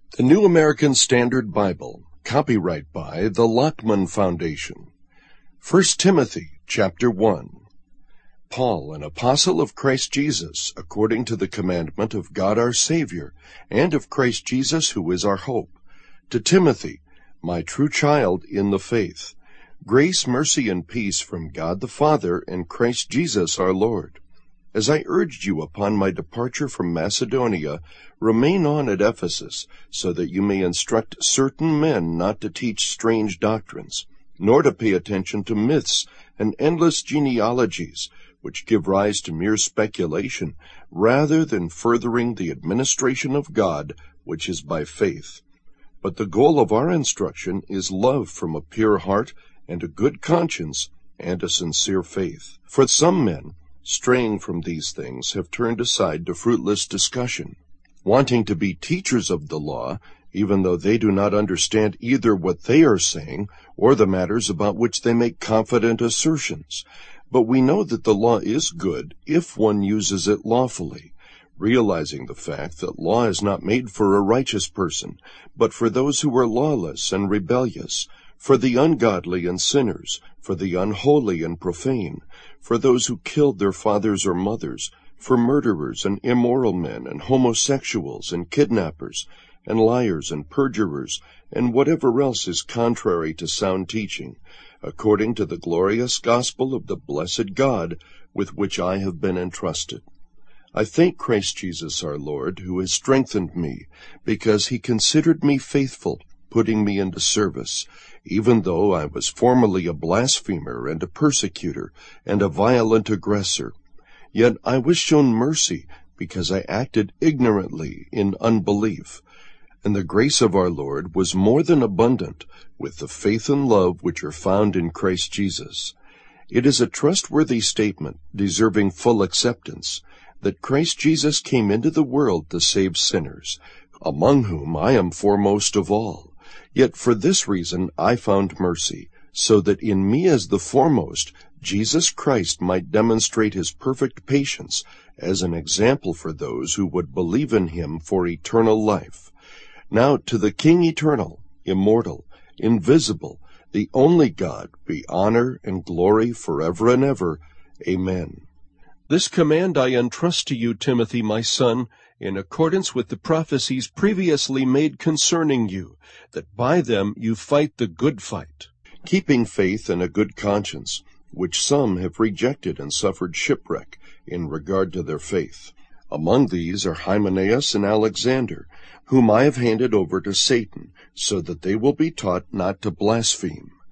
The New American Standard Bible, copyright by the Lockman Foundation. 1 Timothy, chapter 1. Paul, an apostle of Christ Jesus, according to the commandment of God our Savior, and of Christ Jesus who is our hope. To Timothy, my true child in the faith, grace, mercy, and peace from God the Father and Christ Jesus our Lord. As I urged you upon my departure from Macedonia, remain on at Ephesus, so that you may instruct certain men not to teach strange doctrines, nor to pay attention to myths and endless genealogies, which give rise to mere speculation, rather than furthering the administration of God, which is by faith. But the goal of our instruction is love from a pure heart, and a good conscience, and a sincere faith. For some men, straying from these things, have turned aside to fruitless discussion, wanting to be teachers of the law, even though they do not understand either what they are saying or the matters about which they make confident assertions. But we know that the law is good if one uses it lawfully, realizing the fact that law is not made for a righteous person, but for those who are lawless and rebellious, for the ungodly and sinners, for the unholy and profane, for those who killed their fathers or mothers, for murderers and immoral men and homosexuals and kidnappers and liars and perjurers and whatever else is contrary to sound teaching, according to the glorious gospel of the blessed God with which I have been entrusted. I thank Christ Jesus our Lord, who has strengthened me, because he considered me faithful, putting me into service, even though I was formerly a blasphemer and a persecutor and a violent aggressor. Yet I was shown mercy, because I acted ignorantly in unbelief. And the grace of our Lord was more than abundant with the faith and love which are found in Christ Jesus. It is a trustworthy statement, deserving full acceptance, that Christ Jesus came into the world to save sinners, among whom I am foremost of all. Yet for this reason I found mercy, so that in me as the foremost Jesus Christ might demonstrate his perfect patience as an example for those who would believe in him for eternal life. Now to the King eternal, immortal, invisible, the only God, be honor and glory forever and ever. Amen. This command I entrust to you, Timothy, my son, in accordance with the prophecies previously made concerning you, that by them you fight the good fight, keeping faith and a good conscience, which some have rejected and suffered shipwreck in regard to their faith. Among these are Hymenaeus and Alexander, whom I have handed over to Satan, so that they will be taught not to blaspheme.